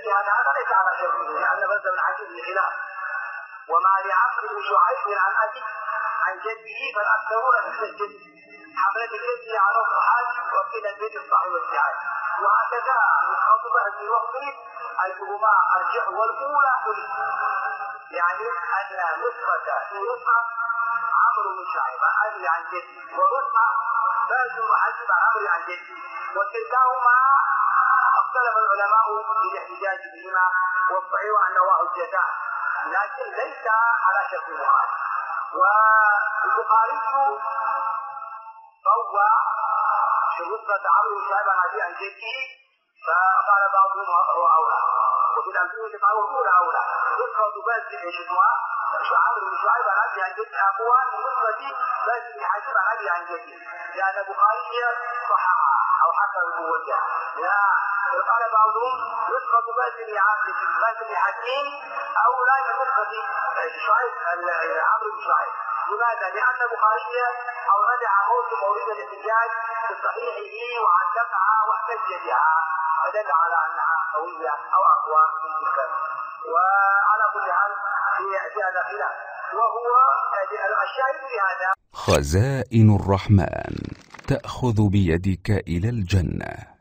هذا ليس على شرطه لأن بز بن حكيم بخلاف. وما لعمرو بن شعيب عن أبيه عن جده فالأكثرون مثل الجد حملة الجد على الصحابي وقيل البيت الصحيح والسعاد. وهكذا نسخة بهز وقيل أيهما أرجح والأولى حلف، يعني أن نسخة في نسخة عمرو بن شعيب عن أبي عن جده ونسخة بهز بن حكيم عن عمرو عن جده، وكلتاهما اختلف العلماء في الاحتجاج بهما والصحيح أنه حجتان لكن ليس على شرط البخاري. والبخاري روى في نسخة عمرو بن شعيب عن أبي عن جده فقال بعضهم هو أولى، وفي الأمثلة قالوا الأولى أولى. نسخة بهز عمرو بن شعيب عن أبي عن جده أقوى من نسخة بهز بن حكيم عن أبي عن جده لأن البخاري صححها أو حسن قوتها. قال بعضهم نسخة بهز بن حكيم أولى من نسخة شعيب عمرو بن شعيب. لماذا؟ لأن البخاري أورد مورد الاحتجاج في صحيحه وعلقها واحتج بها فدل على أنها قوية أو أقوى من تلك. وعلى كل حال في هذا خلاف، وهو الشاهد في هذا خزائن الرحمن تأخذ بيدك إلى الجنة.